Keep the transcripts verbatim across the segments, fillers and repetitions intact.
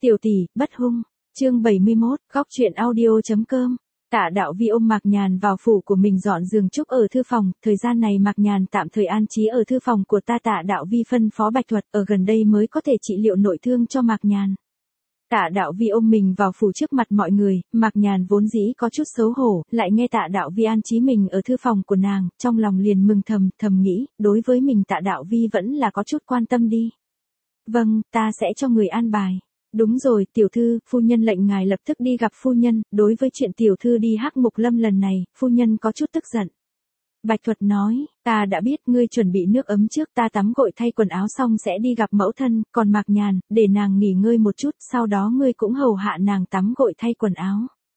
Tiểu tỷ, bất hung. Chương bảy mươi mốt, góc truyện audio.com. Tạ Đạo Vi ôm Mạc Nhàn vào phủ của mình dọn giường trúc ở thư phòng, thời gian này Mạc Nhàn tạm thời an trí ở thư phòng của ta. Tạ Đạo Vi phân phó Bạch Thuật ở gần đây mới có thể trị liệu nội thương cho Mạc Nhàn. Tạ Đạo Vi ôm mình vào phủ trước mặt mọi người, Mạc Nhàn vốn dĩ có chút xấu hổ, lại nghe Tạ Đạo Vi an trí mình ở thư phòng của nàng, trong lòng liền mừng thầm, thầm nghĩ, đối với mình Tạ Đạo Vi vẫn là có chút quan tâm đi. Vâng, ta sẽ cho người an bài. Đúng rồi, tiểu thư, phu nhân lệnh ngài lập tức đi gặp phu nhân, đối với chuyện tiểu thư đi Hắc Mục Lâm lần này, phu nhân có chút tức giận. Bạch Thuật nói, ta đã biết ngươi chuẩn bị nước ấm trước, ta tắm gội thay quần áo xong sẽ đi gặp mẫu thân, còn Mạc Nhàn, để nàng nghỉ ngơi một chút, sau đó ngươi cũng hầu hạ nàng tắm gội thay quần áo.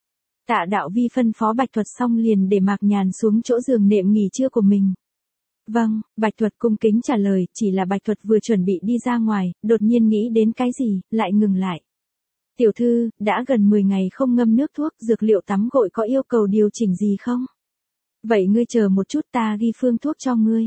Tạ Đạo Vi phân phó Bạch Thuật xong liền để Mạc Nhàn xuống chỗ giường nệm nghỉ trưa của mình. Vâng, Bạch Thuật cung kính trả lời, chỉ là Bạch Thuật vừa chuẩn bị đi ra ngoài, đột nhiên nghĩ đến cái gì, lại ngừng lại. Tiểu thư, đã gần mười ngày không ngâm nước thuốc, dược liệu tắm gội có yêu cầu điều chỉnh gì không? Vậy ngươi chờ một chút, ta ghi phương thuốc cho ngươi.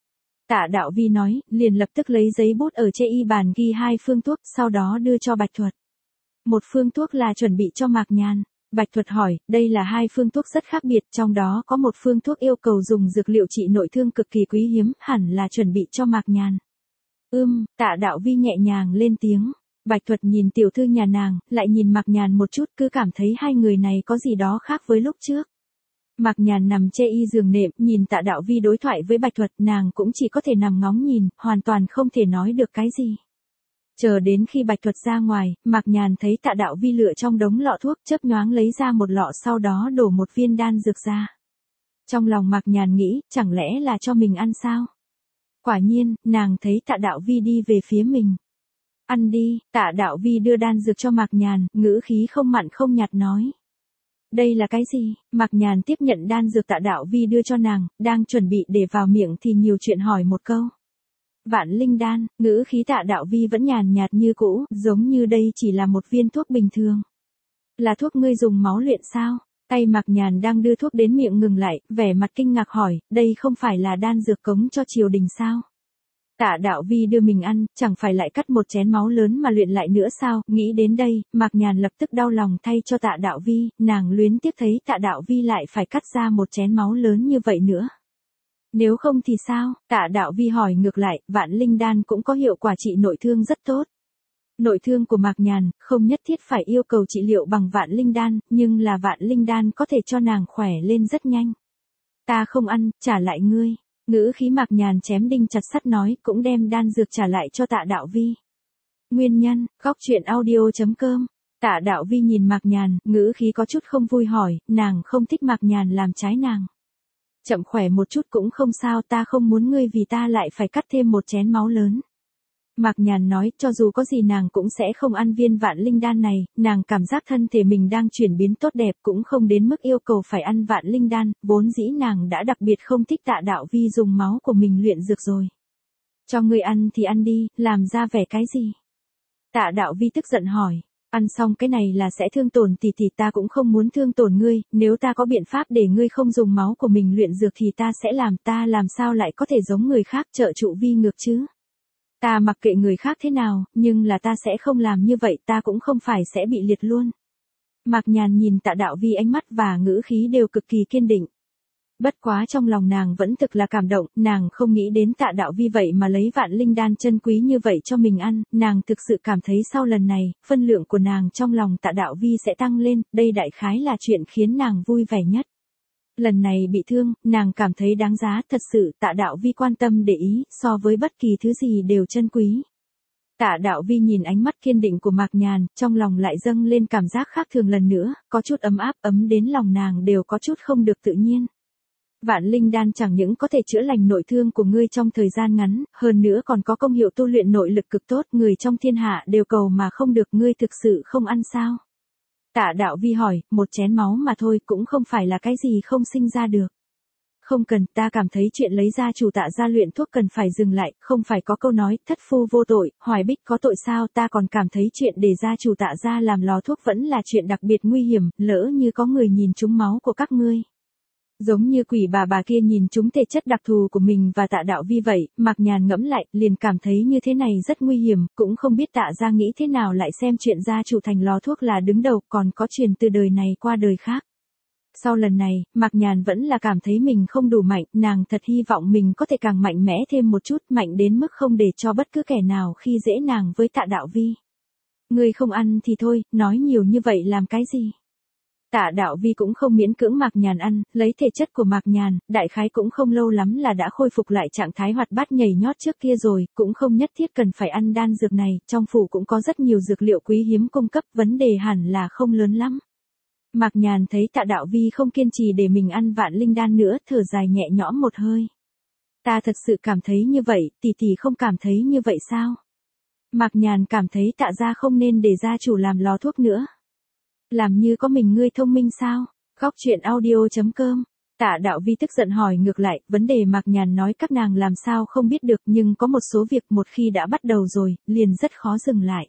Tạ Đạo Vi nói, liền lập tức lấy giấy bút ở trên y bàn ghi hai phương thuốc, sau đó đưa cho Bạch Thuật. Một phương thuốc là chuẩn bị cho Mạc Nhàn. Bạch Thuật hỏi, đây là hai phương thuốc rất khác biệt, trong đó có một phương thuốc yêu cầu dùng dược liệu trị nội thương cực kỳ quý hiếm, hẳn là chuẩn bị cho Mạc Nhàn. Ưm, Tạ Đạo Vi nhẹ nhàng lên tiếng. Bạch Thuật nhìn tiểu thư nhà nàng, lại nhìn Mạc Nhàn một chút, cứ cảm thấy hai người này có gì đó khác với lúc trước. Mạc Nhàn nằm chê y giường nệm, nhìn Tạ Đạo Vi đối thoại với Bạch Thuật, nàng cũng chỉ có thể nằm ngóng nhìn, hoàn toàn không thể nói được cái gì. Chờ đến khi Bạch Thuật ra ngoài, Mạc Nhàn thấy Tạ Đạo Vi lựa trong đống lọ thuốc, chớp nhoáng lấy ra một lọ, sau đó đổ một viên đan dược ra. Trong lòng Mạc Nhàn nghĩ, chẳng lẽ là cho mình ăn sao? Quả nhiên, nàng thấy Tạ Đạo Vi đi về phía mình. Ăn đi. Tạ Đạo Vi đưa đan dược cho Mạc Nhàn, ngữ khí không mặn không nhạt nói. Đây là cái gì? Mạc Nhàn tiếp nhận đan dược Tạ Đạo Vi đưa cho nàng, đang chuẩn bị để vào miệng thì nhiều chuyện hỏi một câu. Vạn linh đan, ngữ khí Tạ Đạo Vi vẫn nhàn nhạt như cũ, giống như đây chỉ là một viên thuốc bình thường. Là thuốc ngươi dùng máu luyện sao? Tay Mạc Nhàn đang đưa thuốc đến miệng ngừng lại, vẻ mặt kinh ngạc hỏi, đây không phải là đan dược cống cho triều đình sao? Tạ Đạo Vi đưa mình ăn, chẳng phải lại cắt một chén máu lớn mà luyện lại nữa sao? Nghĩ đến đây, Mạc Nhàn lập tức đau lòng thay cho Tạ Đạo Vi, nàng luyến tiếc thấy Tạ Đạo Vi lại phải cắt ra một chén máu lớn như vậy nữa. Nếu không thì sao? Tạ Đạo Vi hỏi ngược lại, vạn linh đan cũng có hiệu quả trị nội thương rất tốt. Nội thương của Mạc Nhàn, không nhất thiết phải yêu cầu trị liệu bằng vạn linh đan, nhưng là vạn linh đan có thể cho nàng khỏe lên rất nhanh. Ta không ăn, trả lại ngươi. Ngữ khí Mạc Nhàn chém đinh chặt sắt nói, cũng đem đan dược trả lại cho Tạ Đạo Vi. Nguyên nhân, góc truyện audio.com. Tạ Đạo Vi nhìn Mạc Nhàn, ngữ khí có chút không vui hỏi, nàng không thích Mạc Nhàn làm trái nàng. Chậm khỏe một chút cũng không sao, ta không muốn ngươi vì ta lại phải cắt thêm một chén máu lớn. Mạc Nhàn nói, cho dù có gì nàng cũng sẽ không ăn viên vạn linh đan này, nàng cảm giác thân thể mình đang chuyển biến tốt đẹp cũng không đến mức yêu cầu phải ăn vạn linh đan, vốn dĩ nàng đã đặc biệt không thích Tạ Đạo Vi dùng máu của mình luyện dược rồi. Cho ngươi ăn thì ăn đi, làm ra vẻ cái gì? Tạ Đạo Vi tức giận hỏi. Ăn xong cái này là sẽ thương tổn tỷ tỷ, ta cũng không muốn thương tổn ngươi, nếu ta có biện pháp để ngươi không dùng máu của mình luyện dược thì ta sẽ làm, ta làm sao lại có thể giống người khác trợ trụ vi ngược chứ? Ta mặc kệ người khác thế nào, nhưng là ta sẽ không làm như vậy, ta cũng không phải sẽ bị liệt luôn. Mạc Nhàn nhìn Tạ Đạo Vi ánh mắt và ngữ khí đều cực kỳ kiên định. Bất quá trong lòng nàng vẫn thực là cảm động, nàng không nghĩ đến Tạ Đạo Vi vậy mà lấy vạn linh đan chân quý như vậy cho mình ăn, nàng thực sự cảm thấy sau lần này, phân lượng của nàng trong lòng Tạ Đạo Vi sẽ tăng lên, đây đại khái là chuyện khiến nàng vui vẻ nhất. Lần này bị thương, nàng cảm thấy đáng giá, thật sự Tạ Đạo Vi quan tâm để ý, so với bất kỳ thứ gì đều chân quý. Tạ Đạo Vi nhìn ánh mắt kiên định của Mạc Nhàn, trong lòng lại dâng lên cảm giác khác thường lần nữa, có chút ấm áp, ấm đến lòng nàng đều có chút không được tự nhiên. Vạn linh đan chẳng những có thể chữa lành nội thương của ngươi trong thời gian ngắn, hơn nữa còn có công hiệu tu luyện nội lực cực tốt, người trong thiên hạ đều cầu mà không được, ngươi thực sự không ăn sao? Tạ Đạo Vi hỏi, một chén máu mà thôi cũng không phải là cái gì không sinh ra được. Không cần, ta cảm thấy chuyện lấy gia chủ Tạ gia luyện thuốc cần phải dừng lại, không phải có câu nói, thất phu vô tội, Hoài Bích có tội sao, ta còn cảm thấy chuyện để gia chủ Tạ gia làm lò thuốc vẫn là chuyện đặc biệt nguy hiểm, lỡ như có người nhìn trúng máu của các ngươi. Giống như quỷ bà bà kia nhìn trúng thể chất đặc thù của mình và Tạ Đạo Vi vậy, Mạc Nhàn ngẫm lại, liền cảm thấy như thế này rất nguy hiểm, cũng không biết Tạ gia nghĩ thế nào lại xem chuyện gia chủ thành lò thuốc là đứng đầu, còn có truyền từ đời này qua đời khác. Sau lần này, Mạc Nhàn vẫn là cảm thấy mình không đủ mạnh, nàng thật hy vọng mình có thể càng mạnh mẽ thêm một chút, mạnh đến mức không để cho bất cứ kẻ nào khi dễ nàng với Tạ Đạo Vi. Ngươi không ăn thì thôi, nói nhiều như vậy làm cái gì? Tạ Đạo Vi cũng không miễn cưỡng Mạc Nhàn ăn, lấy thể chất của Mạc Nhàn, đại khái cũng không lâu lắm là đã khôi phục lại trạng thái hoạt bát nhảy nhót trước kia rồi, cũng không nhất thiết cần phải ăn đan dược này, trong phủ cũng có rất nhiều dược liệu quý hiếm cung cấp, vấn đề hẳn là không lớn lắm. Mạc Nhàn thấy Tạ Đạo Vi không kiên trì để mình ăn vạn linh đan nữa, thở dài nhẹ nhõm một hơi. Ta thật sự cảm thấy như vậy, tỷ tỷ không cảm thấy như vậy sao? Mạc Nhàn cảm thấy Tạ gia không nên để gia chủ làm lò thuốc nữa. Làm như có mình ngươi thông minh sao? Góc truyện audio chấm com. Tạ Đạo Vi tức giận hỏi ngược lại, vấn đề Mạc Nhàn nói các nàng làm sao không biết được, nhưng có một số việc một khi đã bắt đầu rồi, liền rất khó dừng lại.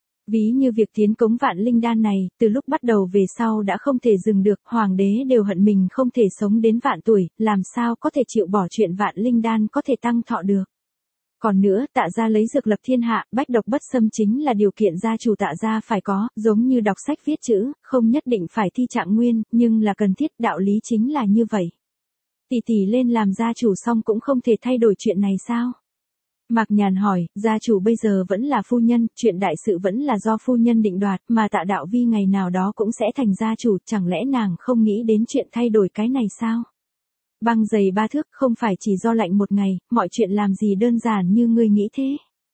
Ví như việc tiến cống vạn linh đan này, từ lúc bắt đầu về sau đã không thể dừng được, hoàng đế đều hận mình không thể sống đến vạn tuổi, làm sao có thể chịu bỏ chuyện vạn linh đan có thể tăng thọ được. Còn nữa, Tạ gia lấy dược lập thiên hạ, bách độc bất xâm chính là điều kiện gia chủ Tạ gia phải có, giống như đọc sách viết chữ, không nhất định phải thi trạng nguyên, nhưng là cần thiết, đạo lý chính là như vậy. Tỷ tỷ lên làm gia chủ xong cũng không thể thay đổi chuyện này sao? Mạc Nhàn hỏi, gia chủ bây giờ vẫn là phu nhân, chuyện đại sự vẫn là do phu nhân định đoạt, mà Tạ Đạo Vi ngày nào đó cũng sẽ thành gia chủ, chẳng lẽ nàng không nghĩ đến chuyện thay đổi cái này sao? Băng dày ba thước không phải chỉ do lạnh một ngày, mọi chuyện làm gì đơn giản như ngươi nghĩ thế.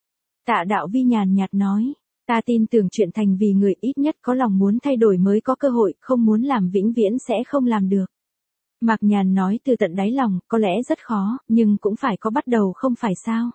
Tạ Đạo Vi nhàn nhạt nói, ta tin tưởng chuyện thành vì người ít nhất có lòng muốn thay đổi mới có cơ hội, không muốn làm vĩnh viễn sẽ không làm được. Mạc Nhàn nói từ tận đáy lòng, có lẽ rất khó, nhưng cũng phải có bắt đầu không phải sao.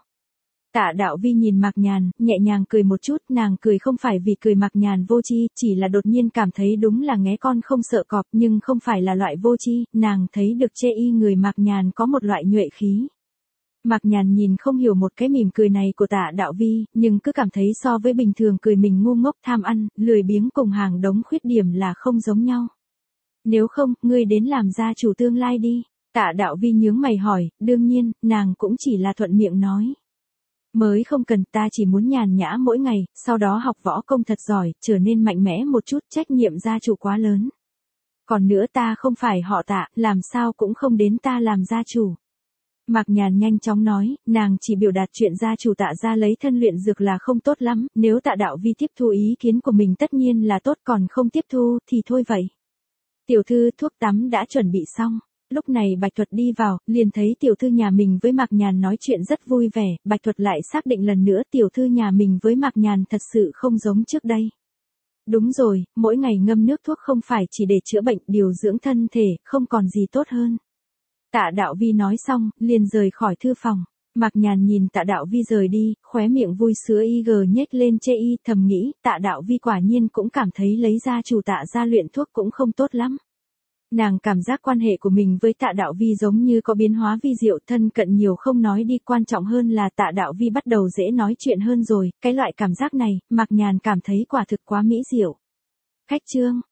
Tạ Đạo Vi nhìn Mạc Nhàn, nhẹ nhàng cười một chút, nàng cười không phải vì cười Mạc Nhàn vô tri, chỉ là đột nhiên cảm thấy đúng là nghé con không sợ cọp, nhưng không phải là loại vô tri, nàng thấy được chê y người Mạc Nhàn có một loại nhuệ khí. Mạc Nhàn nhìn không hiểu một cái mỉm cười này của Tạ Đạo Vi, nhưng cứ cảm thấy so với bình thường cười mình ngu ngốc tham ăn, lười biếng cùng hàng đống khuyết điểm là không giống nhau. Nếu không, ngươi đến làm gia chủ tương lai đi. Tạ Đạo Vi nhướng mày hỏi, đương nhiên, nàng cũng chỉ là thuận miệng nói. Mới không cần, ta chỉ muốn nhàn nhã mỗi ngày, sau đó học võ công thật giỏi, trở nên mạnh mẽ một chút, trách nhiệm gia chủ quá lớn. Còn nữa ta không phải họ Tạ, làm sao cũng không đến ta làm gia chủ. Mạc Nhàn nhanh chóng nói, nàng chỉ biểu đạt chuyện gia chủ Tạ gia lấy thân luyện dược là không tốt lắm, nếu Tạ Đạo Vi tiếp thu ý kiến của mình tất nhiên là tốt, còn không tiếp thu thì thôi vậy. Tiểu thư, thuốc tắm đã chuẩn bị xong. Lúc này Bạch Thuật đi vào, liền thấy tiểu thư nhà mình với Mạc Nhàn nói chuyện rất vui vẻ, Bạch Thuật lại xác định lần nữa tiểu thư nhà mình với Mạc Nhàn thật sự không giống trước đây. Đúng rồi, mỗi ngày ngâm nước thuốc không phải chỉ để chữa bệnh, điều dưỡng thân thể, không còn gì tốt hơn. Tạ Đạo Vi nói xong, liền rời khỏi thư phòng. Mạc Nhàn nhìn Tạ Đạo Vi rời đi, khóe miệng vui sữa y gờ nhếch lên chê y, thầm nghĩ, Tạ Đạo Vi quả nhiên cũng cảm thấy lấy gia chủ Tạ gia luyện thuốc cũng không tốt lắm. Nàng cảm giác quan hệ của mình với Tạ Đạo Vi giống như có biến hóa vi diệu, thân cận nhiều không nói đi, quan trọng hơn là Tạ Đạo Vi bắt đầu dễ nói chuyện hơn rồi, cái loại cảm giác này, Mạc Nhàn cảm thấy quả thực quá mỹ diệu. Khách chương